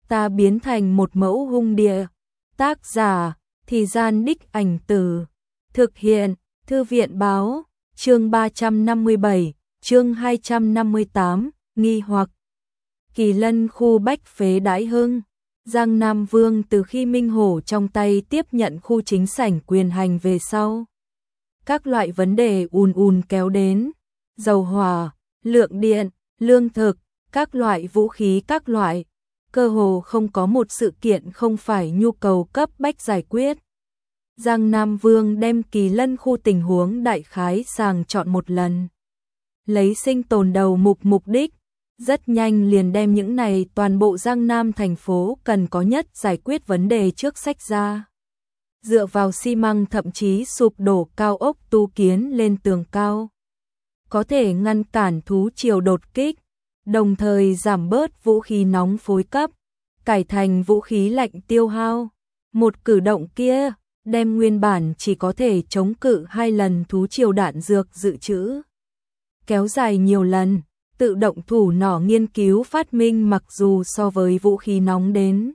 ta biến thành một mẫu hung địa. Tác giả, Thì Gian Đích Ảnh Từ. Thực hiện, Thư viện Báo, chương 357, chương 258, nghi hoặc. Kỳ Lân khu Bách Phế Đãi Hưng. Giang Nam Vương từ khi Minh Hổ trong tay tiếp nhận khu chính sảnh quyền hành về sau. Các loại vấn đề ùn kéo đến. Dầu hỏa, lượng điện, lương thực, các loại vũ khí các loại. Cơ hồ không có một sự kiện không phải nhu cầu cấp bách giải quyết. Giang Nam Vương đem Kỳ Lân khu tình huống đại khái sàng chọn một lần. Lấy sinh tồn đầu mục đích, rất nhanh liền đem những này toàn bộ Giang Nam thành phố cần có nhất giải quyết vấn đề trước sách ra. Dựa vào xi măng thậm chí sụp đổ cao ốc tu kiến lên tường cao. Có thể ngăn cản thú triều đột kích, đồng thời giảm bớt vũ khí nóng phối cấp, cải thành vũ khí lạnh tiêu hao. Một cử động kia, đem nguyên bản chỉ có thể chống cự 2 lần thú triều đạn dược dự trữ. Kéo dài nhiều lần, tự động thủ nỏ nghiên cứu phát minh mặc dù so với vũ khí nóng đến.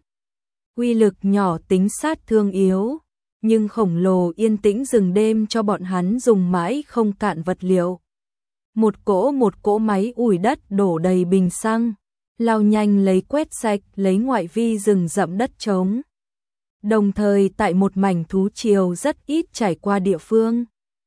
Uy lực nhỏ tính sát thương yếu, nhưng khổng lồ yên tĩnh rừng đêm cho bọn hắn dùng mãi không cạn vật liệu. Một cỗ máy ủi đất đổ đầy bình xăng, lao nhanh lấy quét sạch lấy ngoại vi rừng rậm đất trống. Đồng thời tại một mảnh thú triều rất ít trải qua địa phương.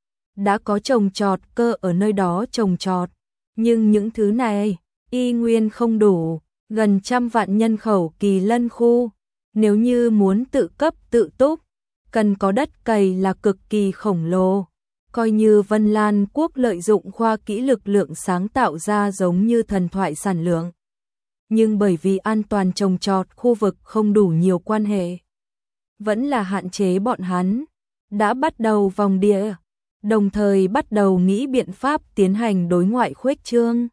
Đã có trồng trọt cơ ở nơi đó trồng trọt, nhưng những thứ này y nguyên không đủ, gần 100 vạn nhân khẩu Kỳ Lân khu, nếu như muốn tự cấp tự túc, cần có đất cày là cực kỳ khổng lồ. Coi như Vân Lan quốc lợi dụng khoa kỹ lực lượng sáng tạo ra giống như thần thoại sản lượng. Nhưng bởi vì an toàn trồng trọt khu vực không đủ nhiều quan hệ, vẫn là hạn chế bọn hắn, đã bắt đầu vòng địa, đồng thời bắt đầu nghĩ biện pháp tiến hành đối ngoại khuếch trương.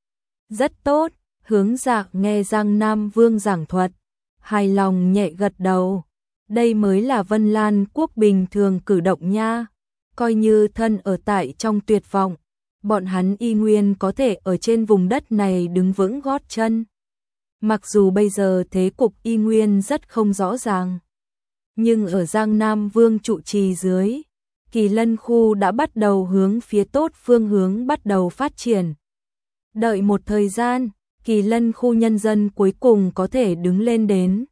Rất tốt, Hướng Dạ nghe Giang Nam Vương giảng thuật, hài lòng nhẹ gật đầu. Đây mới là Vân Lan quốc bình thường cử động nha. Coi như thân ở tại trong tuyệt vọng, bọn hắn y nguyên có thể ở trên vùng đất này đứng vững gót chân. Mặc dù bây giờ thế cục y nguyên rất không rõ ràng, nhưng ở Giang Nam Vương trụ trì dưới, Kỳ Lân khu đã bắt đầu hướng phía tốt phương hướng bắt đầu phát triển. Đợi một thời gian, Kỳ Lân khu nhân dân cuối cùng có thể đứng lên đến,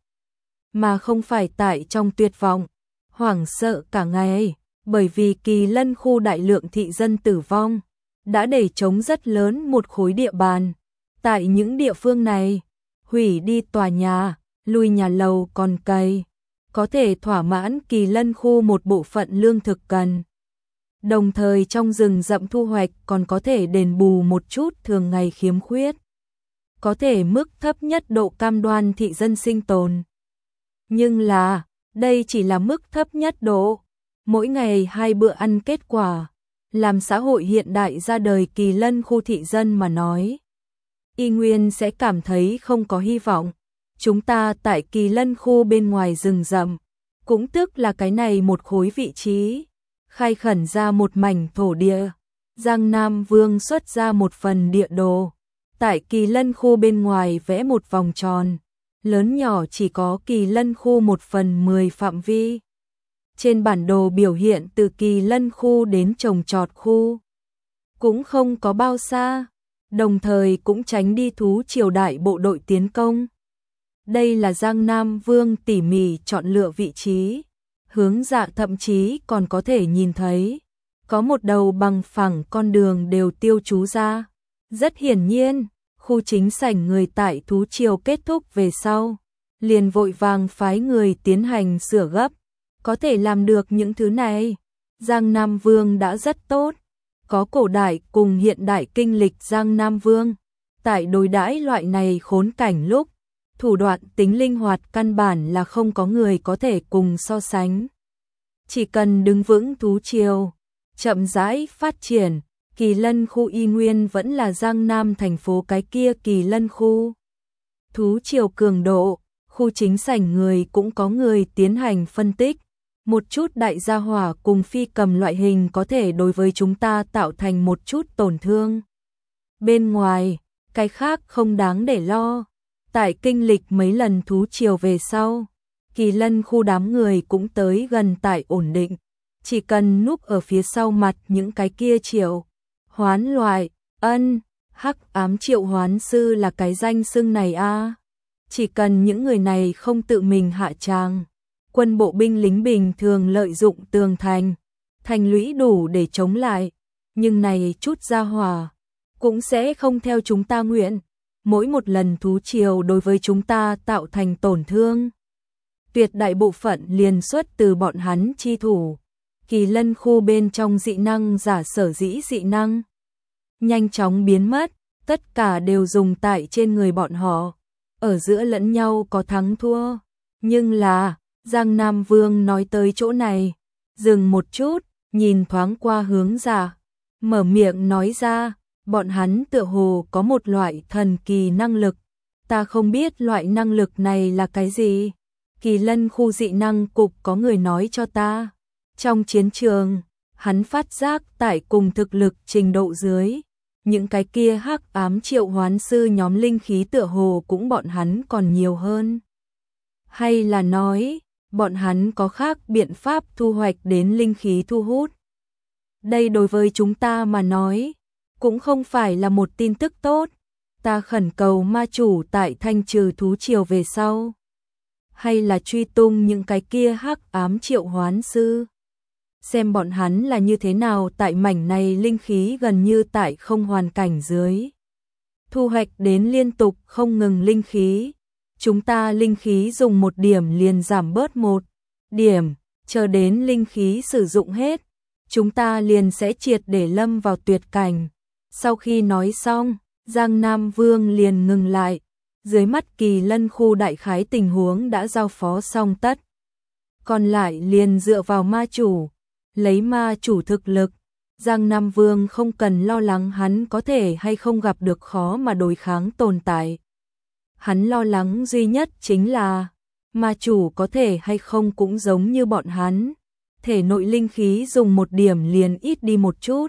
mà không phải tại trong tuyệt vọng, hoảng sợ cả ngày. Bởi vì Kỳ Lân khu đại lượng thị dân tử vong, đã để trống rất lớn một khối địa bàn. Tại những địa phương này, hủy đi tòa nhà, lui nhà lầu còn cày, có thể thỏa mãn Kỳ Lân khu một bộ phận lương thực cần. Đồng thời trong rừng rậm thu hoạch còn có thể đền bù một chút thường ngày khiếm khuyết. Có thể mức thấp nhất độ cam đoan thị dân sinh tồn. Nhưng là, đây chỉ là mức thấp nhất độ. Mỗi ngày 2 bữa ăn kết quả, làm xã hội hiện đại ra đời Kỳ Lân khu thị dân mà nói. Y nguyên sẽ cảm thấy không có hy vọng. Chúng ta tại Kỳ Lân khu bên ngoài rừng rậm, cũng tức là cái này một khối vị trí, khai khẩn ra một mảnh thổ địa. Giang Nam Vương xuất ra một phần địa đồ, tại Kỳ Lân khu bên ngoài vẽ một vòng tròn, lớn nhỏ chỉ có Kỳ Lân khu 1/10 phạm vi. Trên bản đồ biểu hiện từ Kỳ Lân khu đến trồng trọt khu, cũng không có bao xa, đồng thời cũng tránh đi thú triều đại bộ đội tiến công. Đây là Giang Nam Vương tỉ mỉ chọn lựa vị trí, Hướng Dạ thậm chí còn có thể nhìn thấy, có một đầu bằng phẳng con đường đều tiêu chú ra. Rất hiển nhiên, khu chính sảnh người tại thú triều kết thúc về sau, liền vội vàng phái người tiến hành sửa gấp. Có thể làm được những thứ này, Giang Nam Vương đã rất tốt. Có cổ đại cùng hiện đại kinh lịch Giang Nam Vương, tại đối đãi loại này khốn cảnh lúc, thủ đoạn tính linh hoạt căn bản là không có người có thể cùng so sánh. Chỉ cần đứng vững thú triều, chậm rãi phát triển, Kỳ Lân khu y nguyên vẫn là Giang Nam thành phố cái kia Kỳ Lân khu. Thú triều cường độ, khu chính sảnh người cũng có người tiến hành phân tích. Một chút đại gia hỏa cùng phi cầm loại hình có thể đối với chúng ta tạo thành một chút tổn thương. Bên ngoài, cái khác không đáng để lo. Tại kinh lịch mấy lần thú triều về sau, Kỳ Lân khu đám người cũng tới gần tại ổn định, chỉ cần núp ở phía sau mặt những cái kia triệu hoán loại. Hắc ám triệu hoán sư là cái danh xưng này a. Chỉ cần những người này không tự mình hạ tràng, quân bộ binh lính bình thường lợi dụng tường thành lũy đủ để chống lại, nhưng này chút gia hỏa cũng sẽ không theo chúng ta nguyện. Mỗi một lần thú triều đối với chúng ta tạo thành tổn thương, tuyệt đại bộ phận liền xuất từ bọn hắn chi thủ. Kỳ Lân khu bên trong dị năng giả sở dĩ dị năng nhanh chóng biến mất, tất cả đều dùng tại trên người bọn họ, ở giữa lẫn nhau có thắng thua. Nhưng là, Giang Nam Vương nói tới chỗ này, dừng một chút, nhìn thoáng qua Hướng Dạ, mở miệng nói ra, bọn hắn tựa hồ có một loại thần kỳ năng lực, ta không biết loại năng lực này là cái gì. Kỳ Lân khu dị năng cục có người nói cho ta, trong chiến trường, hắn phát giác tại cùng thực lực trình độ dưới, những cái kia hắc ám triệu hoán sư nhóm linh khí tựa hồ cũng bọn hắn còn nhiều hơn. Hay là nói, bọn hắn có khác biện pháp thu hoạch đến linh khí thu hút. Đây đối với chúng ta mà nói, cũng không phải là một tin tức tốt. Ta khẩn cầu ma chủ tại thanh trừ thú triều về sau, hay là truy tung những cái kia hắc ám triệu hoán sư, xem bọn hắn là như thế nào tại mảnh này linh khí gần như tại không hoàn cảnh dưới, thu hoạch đến liên tục không ngừng linh khí. Chúng ta linh khí dùng một điểm liền giảm bớt một điểm, chờ đến linh khí sử dụng hết, chúng ta liền sẽ triệt để lâm vào tuyệt cảnh. Sau khi nói xong, Giang Nam Vương liền ngừng lại, dưới mắt Kỳ Lân khu đại khái tình huống đã giao phó xong tất. Còn lại liền dựa vào ma chủ, lấy ma chủ thực lực, Giang Nam Vương không cần lo lắng hắn có thể hay không gặp được khó mà đối kháng tồn tại. Hắn lo lắng duy nhất chính là, ma chủ có thể hay không cũng giống như bọn hắn, thể nội linh khí dùng một điểm liền ít đi một chút.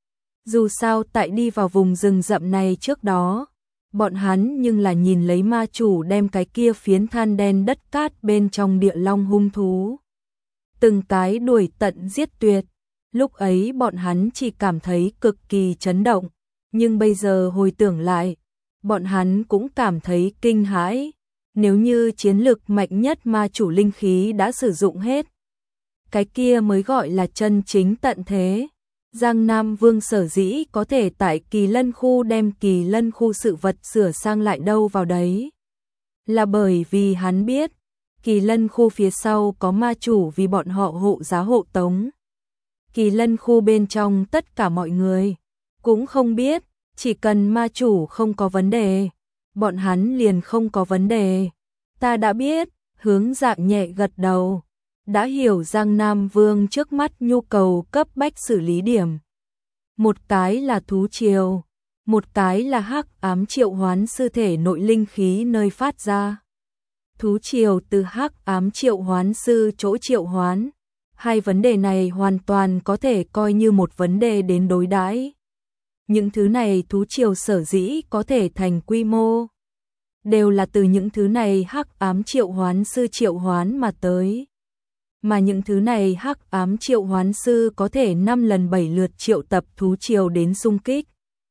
Dù sao tại đi vào vùng rừng rậm này trước đó, bọn hắn nhưng là nhìn lấy ma chủ đem cái kia phiến than đen đất cát bên trong địa long hung thú từng cái đuổi tận giết tuyệt. Lúc ấy bọn hắn chỉ cảm thấy cực kỳ chấn động, nhưng bây giờ hồi tưởng lại, bọn hắn cũng cảm thấy kinh hãi. Nếu như chiến lực mạnh nhất ma chủ linh khí đã sử dụng hết, cái kia mới gọi là chân chính tận thế. Giang Nam Vương sở dĩ có thể tại Kỳ Lân khu đem Kỳ Lân khu sự vật sửa sang lại đâu vào đấy, là bởi vì hắn biết, Kỳ Lân khu phía sau có ma chủ vì bọn họ hộ giá hộ tống. Kỳ Lân khu bên trong tất cả mọi người cũng không biết, chỉ cần ma chủ không có vấn đề, bọn hắn liền không có vấn đề. Ta đã biết, Hướng Dạ nhẹ gật đầu, đã hiểu Giang Nam Vương trước mắt nhu cầu cấp bách xử lý điểm. Một cái là thú triều, một cái là hắc ám triệu hoán sư thể nội linh khí nơi phát ra. Thú triều từ hắc ám triệu hoán sư chỗ triệu hoán, hai vấn đề này hoàn toàn có thể coi như một vấn đề đến đối đãi. Những thứ này thú triều sở dĩ có thể thành quy mô, đều là từ những thứ này hắc ám triệu hoán sư triệu hoán mà tới. Mà những thứ này hắc ám triệu hoán sư có thể 5 lần 7 lượt triệu tập thú triều đến xung kích.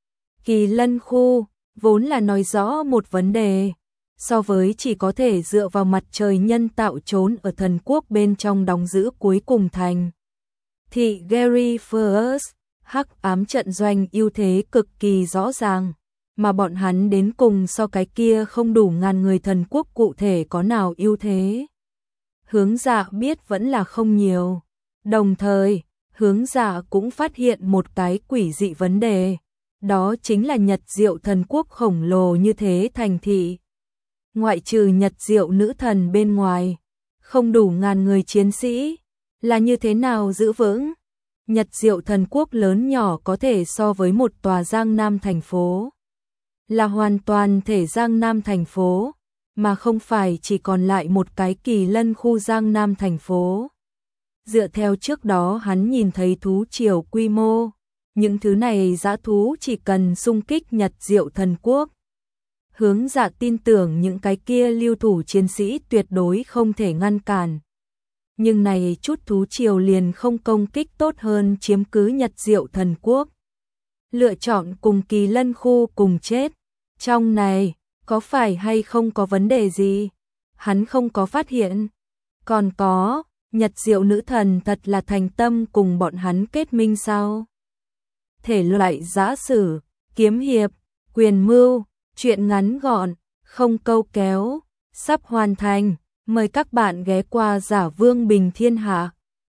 Kỳ Lân khu vốn là nói rõ một vấn đề, so với chỉ có thể dựa vào mặt trời nhân tạo trốn ở thần quốc bên trong đóng giữ cuối cùng thành thị Gary First, hắc ám trận doanh ưu thế cực kỳ rõ ràng, mà bọn hắn đến cùng so cái kia không đủ ngàn người thần quốc cụ thể có nào ưu thế. Hướng Dạ biết vẫn là không nhiều. Đồng thời, Hướng Dạ cũng phát hiện một cái quỷ dị vấn đề, đó chính là Nhật Diệu thần quốc khổng lồ như thế thành thị, ngoại trừ Nhật Diệu nữ thần bên ngoài, không đủ ngàn người chiến sĩ, là như thế nào giữ vững? Nhật Diệu thần quốc lớn nhỏ có thể so với một tòa Giang Nam thành phố, là hoàn toàn thể Giang Nam thành phố, mà không phải chỉ còn lại một cái Kỳ Lân khu Giang Nam thành phố. Dựa theo trước đó hắn nhìn thấy thú triều quy mô, những thứ này dã thú chỉ cần xung kích Nhật Diệu thần quốc, Hướng Dạ tin tưởng những cái kia lưu thủ chiến sĩ tuyệt đối không thể ngăn cản. Nhưng này chút thú triều liền không công kích tốt hơn chiếm cứ Nhật Diệu Thần Quốc. Lựa chọn cùng Kỳ Lân khu cùng chết. Trong này, có phải hay không có vấn đề gì? Hắn không có phát hiện. Còn có, Nhật Diệu nữ thần thật là thành tâm cùng bọn hắn kết minh sao? Thể loại giã sử, kiếm hiệp, quyền mưu, truyện ngắn gọn, không câu kéo, sắp hoàn thành. Mời các bạn ghé qua Giả Vương Bình Thiên Hạ.